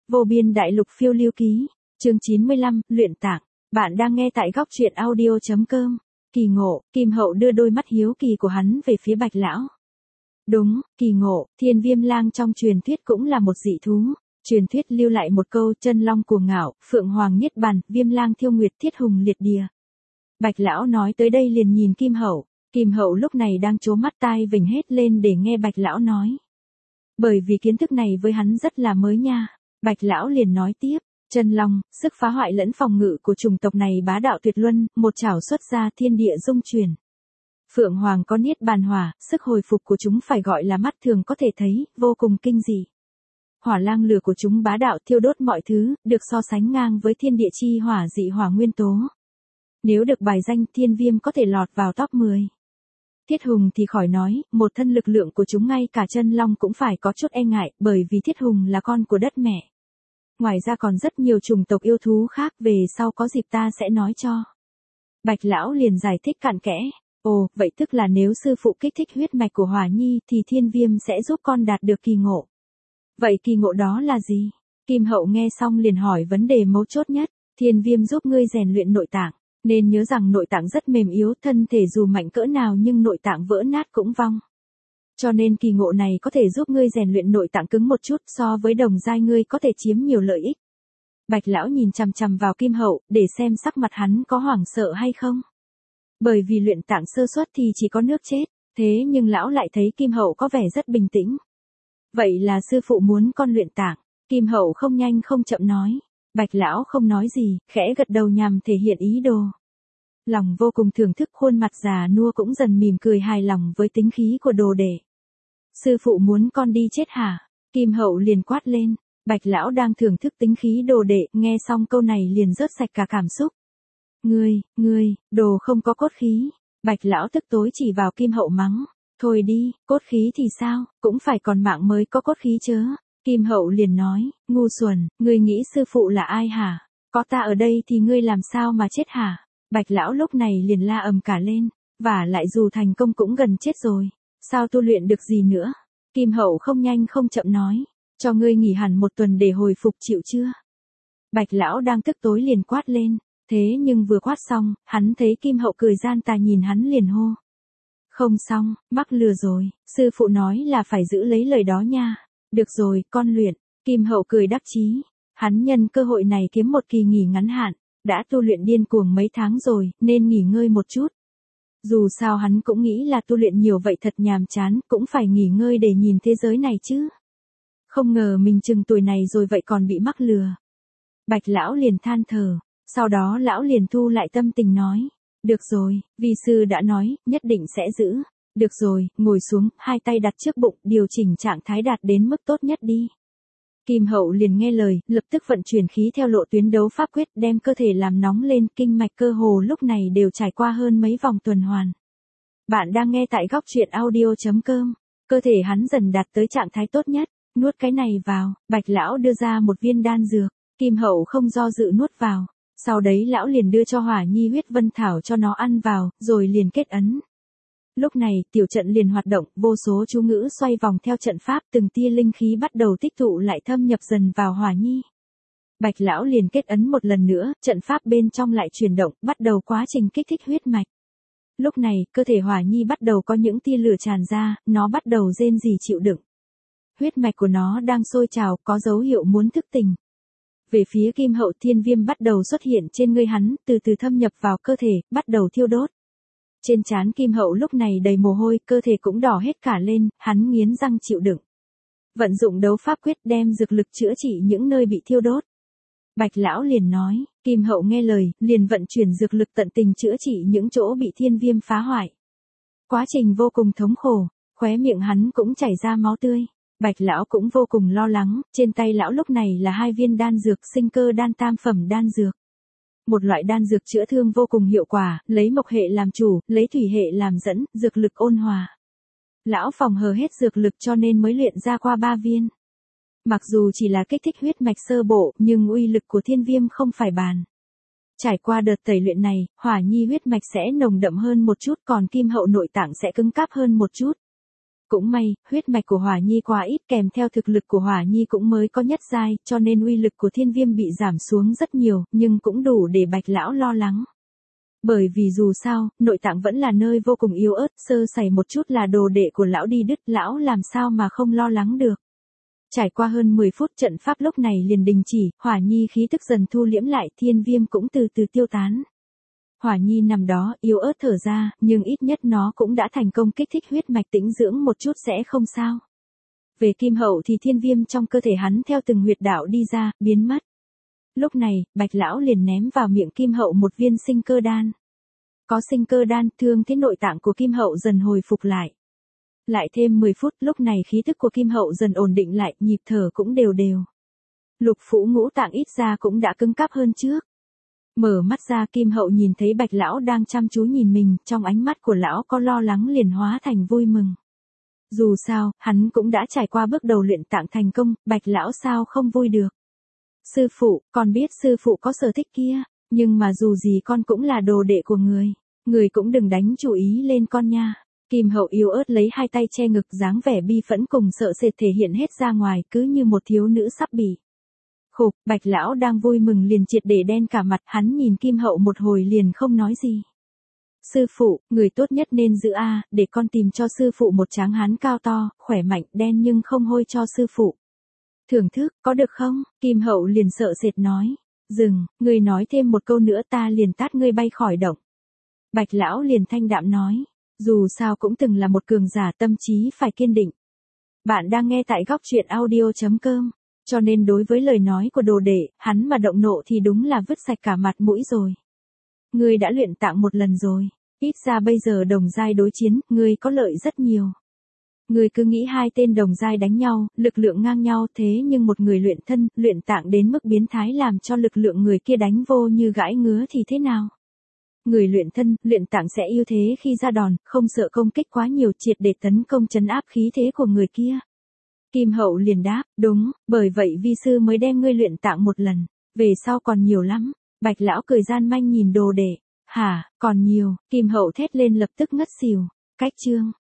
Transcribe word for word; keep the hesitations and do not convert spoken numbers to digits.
Vô biên đại lục phiêu lưu ký, chương chín mươi lăm, luyện tạng. Bạn đang nghe tại góc truyện audio chấm com. Kỳ ngộ, Kim Hậu đưa đôi mắt hiếu kỳ của hắn về phía Bạch lão. Đúng, kỳ ngộ, Thiên Viêm Lang trong truyền thuyết cũng là một dị thú. Truyền thuyết lưu lại một câu: chân long cuồng ngạo, phượng hoàng niết bàn, Viêm Lang thiêu nguyệt, thiết hùng liệt địa. Bạch lão nói tới đây liền nhìn Kim Hậu. Kim Hậu lúc này đang trố mắt tai vểnh hết lên để nghe Bạch lão nói. Bởi vì kiến thức này với hắn rất là mới nha. Bạch lão liền nói tiếp, chân long, sức phá hoại lẫn phòng ngự của chủng tộc này bá đạo tuyệt luân, một chảo xuất ra thiên địa rung chuyển. Phượng hoàng có niết bàn hỏa, sức hồi phục của chúng phải gọi là mắt thường có thể thấy, vô cùng kinh dị. Hỏa lang lửa của chúng bá đạo thiêu đốt mọi thứ, được so sánh ngang với thiên địa chi hỏa dị hỏa nguyên tố. Nếu được bài danh thiên viêm có thể lọt vào top mười. Thiết hùng thì khỏi nói, một thân lực lượng của chúng ngay cả chân long cũng phải có chút e ngại, bởi vì thiết hùng là con của đất mẹ. Ngoài ra còn rất nhiều chủng tộc yêu thú khác, về sau có dịp ta sẽ nói cho. Bạch lão liền giải thích cặn kẽ. Ồ, vậy tức là nếu sư phụ kích thích huyết mạch của Hỏa Nhi thì thiên viêm sẽ giúp con đạt được kỳ ngộ. Vậy kỳ ngộ đó là gì? Kim Hậu nghe xong liền hỏi vấn đề mấu chốt nhất. Thiên viêm giúp ngươi rèn luyện nội tạng. Nên nhớ rằng nội tạng rất mềm yếu, thân thể dù mạnh cỡ nào nhưng nội tạng vỡ nát cũng vong. Cho nên kỳ ngộ này có thể giúp ngươi rèn luyện nội tạng cứng một chút, so với đồng giai ngươi có thể chiếm nhiều lợi ích. Bạch lão nhìn chằm chằm vào Kim Hậu, để xem sắc mặt hắn có hoảng sợ hay không. Bởi vì luyện tạng sơ suất thì chỉ có nước chết, thế nhưng lão lại thấy Kim Hậu có vẻ rất bình tĩnh. Vậy là sư phụ muốn con luyện tạng. Kim Hậu không nhanh không chậm nói. Bạch lão không nói gì, khẽ gật đầu nhằm thể hiện ý đồ. Lòng vô cùng thưởng thức, khuôn mặt già nua cũng dần mỉm cười hài lòng với tính khí của đồ đệ. Sư phụ muốn con đi chết hả? Kim Hậu liền quát lên. Bạch lão đang thưởng thức tính khí đồ đệ, nghe xong câu này liền rớt sạch cả cảm xúc. Ngươi, ngươi, đồ không có cốt khí. Bạch lão tức tối chỉ vào Kim Hậu mắng. Thôi đi, cốt khí thì sao, cũng phải còn mạng mới có cốt khí chớ. Kim Hậu liền nói, ngu xuẩn, ngươi nghĩ sư phụ là ai hả? Có ta ở đây thì ngươi làm sao mà chết hả? Bạch lão lúc này liền la ầm cả lên, và lại dù thành công cũng gần chết rồi, sao tu luyện được gì nữa? Kim Hậu không nhanh không chậm nói, cho ngươi nghỉ hẳn một tuần để hồi phục, chịu chưa? Bạch lão đang tức tối liền quát lên, thế nhưng vừa quát xong, hắn thấy Kim Hậu cười gian tà nhìn hắn liền hô. Không xong, mắc lừa rồi, sư phụ nói là phải giữ lấy lời đó nha. Được rồi, con luyện. Kim Hậu cười đắc chí. Hắn nhân cơ hội này kiếm một kỳ nghỉ ngắn hạn. Đã tu luyện điên cuồng mấy tháng rồi, nên nghỉ ngơi một chút. Dù sao hắn cũng nghĩ là tu luyện nhiều vậy thật nhàm chán, cũng phải nghỉ ngơi để nhìn thế giới này chứ. Không ngờ mình chừng tuổi này rồi vậy còn bị mắc lừa. Bạch lão liền than thở. Sau đó lão liền thu lại tâm tình nói. Được rồi, vi sư đã nói, nhất định sẽ giữ. Được rồi, ngồi xuống, hai tay đặt trước bụng, điều chỉnh trạng thái đạt đến mức tốt nhất đi. Kim Hậu liền nghe lời, lập tức vận chuyển khí theo lộ tuyến đấu pháp quyết, đem cơ thể làm nóng lên, kinh mạch cơ hồ lúc này đều trải qua hơn mấy vòng tuần hoàn. Bạn đang nghe tại góc truyện audio chấm com. Cơ thể hắn dần đạt tới trạng thái tốt nhất, nuốt cái này vào. Bạch lão đưa ra một viên đan dược, Kim Hậu không do dự nuốt vào. Sau đấy lão liền đưa cho Hỏa Nhi huyết vân thảo cho nó ăn vào, rồi liền kết ấn. Lúc này, tiểu trận liền hoạt động, vô số chú ngữ xoay vòng theo trận pháp, từng tia linh khí bắt đầu tích tụ lại thâm nhập dần vào Hỏa Nhi. Bạch lão liền kết ấn một lần nữa, trận pháp bên trong lại chuyển động, bắt đầu quá trình kích thích huyết mạch. Lúc này, cơ thể Hỏa Nhi bắt đầu có những tia lửa tràn ra, nó bắt đầu rên rỉ chịu đựng. Huyết mạch của nó đang sôi trào, có dấu hiệu muốn thức tỉnh. Về phía Kim Hậu, thiên viêm bắt đầu xuất hiện trên người hắn, từ từ thâm nhập vào cơ thể, bắt đầu thiêu đốt. Trên trán Kim Hậu lúc này đầy mồ hôi, cơ thể cũng đỏ hết cả lên, hắn nghiến răng chịu đựng. Vận dụng đấu pháp quyết đem dược lực chữa trị những nơi bị thiêu đốt. Bạch lão liền nói, Kim Hậu nghe lời, liền vận chuyển dược lực tận tình chữa trị những chỗ bị thiên viêm phá hoại. Quá trình vô cùng thống khổ, khóe miệng hắn cũng chảy ra máu tươi. Bạch lão cũng vô cùng lo lắng, trên tay lão lúc này là hai viên đan dược sinh cơ đan tam phẩm đan dược. Một loại đan dược chữa thương vô cùng hiệu quả, lấy mộc hệ làm chủ, lấy thủy hệ làm dẫn, dược lực ôn hòa. Lão phòng hờ hết dược lực cho nên mới luyện ra qua ba viên. Mặc dù chỉ là kích thích huyết mạch sơ bộ, nhưng uy lực của thiên viêm không phải bàn. Trải qua đợt tẩy luyện này, Hỏa Nhi huyết mạch sẽ nồng đậm hơn một chút, còn Kim Hậu nội tạng sẽ cứng cáp hơn một chút. Cũng may, huyết mạch của Hỏa Nhi quá ít, kèm theo thực lực của Hỏa Nhi cũng mới có nhất giai, cho nên uy lực của Thiên Viêm bị giảm xuống rất nhiều, nhưng cũng đủ để Bạch lão lo lắng. Bởi vì dù sao, nội tạng vẫn là nơi vô cùng yếu ớt, sơ sẩy một chút là đồ đệ của lão đi đứt, lão làm sao mà không lo lắng được. Trải qua hơn mười phút, trận pháp lúc này liền đình chỉ, Hỏa Nhi khí tức dần thu liễm lại, Thiên Viêm cũng từ từ tiêu tán. Hỏa Nhi nằm đó, yếu ớt thở ra, nhưng ít nhất nó cũng đã thành công kích thích huyết mạch, tĩnh dưỡng một chút sẽ không sao. Về Kim Hậu thì Thiên Viêm trong cơ thể hắn theo từng huyệt đạo đi ra, biến mất. Lúc này, Bạch lão liền ném vào miệng Kim Hậu một viên sinh cơ đan. Có sinh cơ đan, thương thế nội tạng của Kim Hậu dần hồi phục lại. Lại thêm mười phút, lúc này khí tức của Kim Hậu dần ổn định lại, nhịp thở cũng đều đều. Lục phủ ngũ tạng ít ra cũng đã cứng cáp hơn trước. Mở mắt ra, Kim Hậu nhìn thấy Bạch lão đang chăm chú nhìn mình, trong ánh mắt của lão có lo lắng liền hóa thành vui mừng. Dù sao, hắn cũng đã trải qua bước đầu luyện tạng thành công, Bạch lão sao không vui được. Sư phụ, con biết sư phụ có sở thích kia, nhưng mà dù gì con cũng là đồ đệ của người. Người cũng đừng đánh chủ ý lên con nha. Kim Hậu yếu ớt lấy hai tay che ngực, dáng vẻ bi phẫn cùng sợ sệt thể hiện hết ra ngoài, cứ như một thiếu nữ sắp bị. Khục, Bạch lão đang vui mừng liền triệt để đen cả mặt, hắn nhìn Kim Hậu một hồi liền không nói gì. Sư phụ, người tốt nhất nên giữ a, để con tìm cho sư phụ một tráng hán cao to, khỏe mạnh, đen nhưng không hôi cho sư phụ. Thưởng thức, có được không? Kim Hậu liền sợ sệt nói. Dừng, người nói thêm một câu nữa ta liền tát ngươi bay khỏi động. Bạch lão liền thanh đạm nói. Dù sao cũng từng là một cường giả, tâm trí phải kiên định. Bạn đang nghe tại góc truyện audio chấm com. Cho nên đối với lời nói của đồ đệ, hắn mà động nộ thì đúng là vứt sạch cả mặt mũi rồi. Ngươi đã luyện tạng một lần rồi. Ít ra bây giờ đồng giai đối chiến, ngươi có lợi rất nhiều. Ngươi cứ nghĩ hai tên đồng giai đánh nhau, lực lượng ngang nhau, thế nhưng một người luyện thân, luyện tạng đến mức biến thái làm cho lực lượng người kia đánh vô như gãi ngứa thì thế nào? Người luyện thân, luyện tạng sẽ ưu thế khi ra đòn, không sợ công kích quá nhiều, triệt để tấn công trấn áp khí thế của người kia. Kim Hậu liền đáp, đúng, bởi vậy vi sư mới đem ngươi luyện tạng một lần, về sau còn nhiều lắm. Bạch lão cười gian manh nhìn đồ đệ. Hả, còn nhiều? Kim Hậu thét lên lập tức ngất xỉu. Cách chương